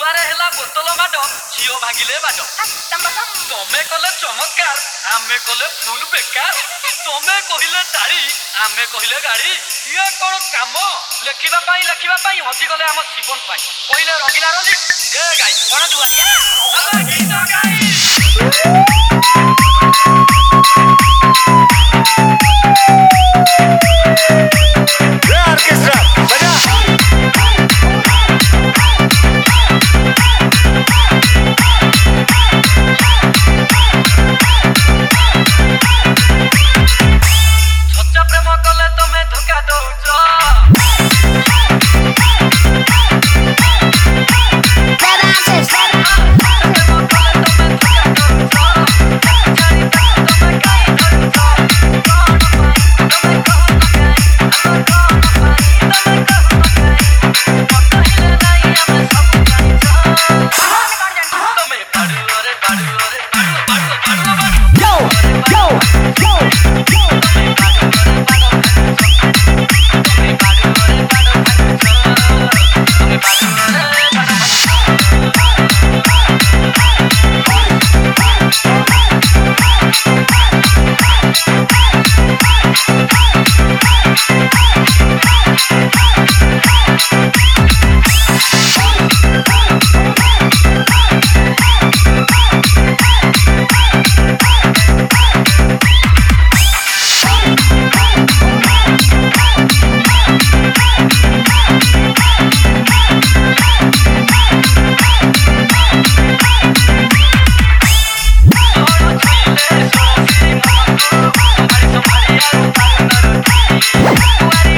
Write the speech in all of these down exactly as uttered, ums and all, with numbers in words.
दुआरे हेला बोतल माड झियो भागिले बाड तमे कले चमत्कार आमे कले फुल बेकार तमे कहिले ताड़ी आमे कहिले गाड़ी ये कोन काम लेखिबा पाई लेखिबा पाई हजी गले हम जीवन पाई कहिले रंगीला रंगी ए गाई कोन दुआरिया अबे गीत गाई ऑर्केस्ट्रा बजा सच्चा प्रेम कले तमे धोखा दउछ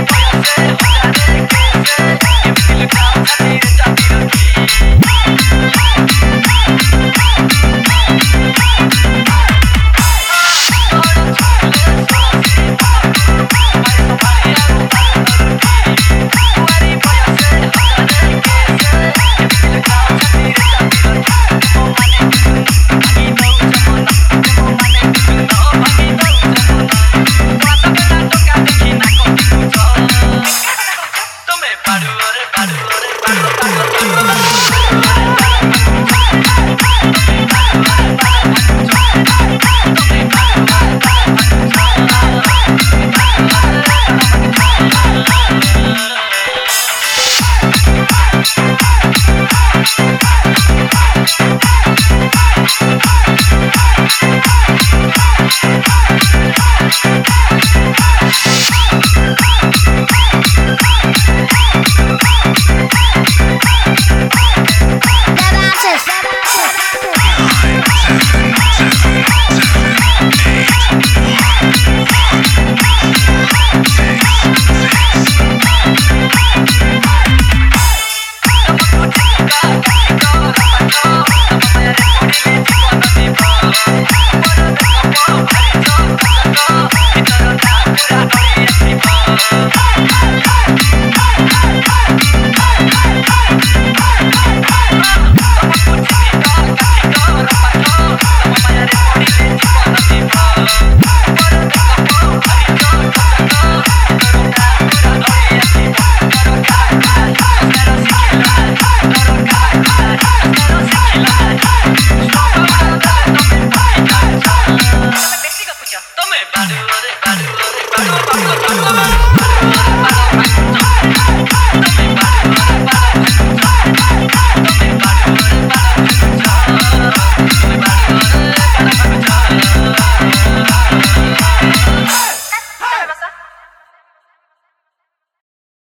We'll be right back.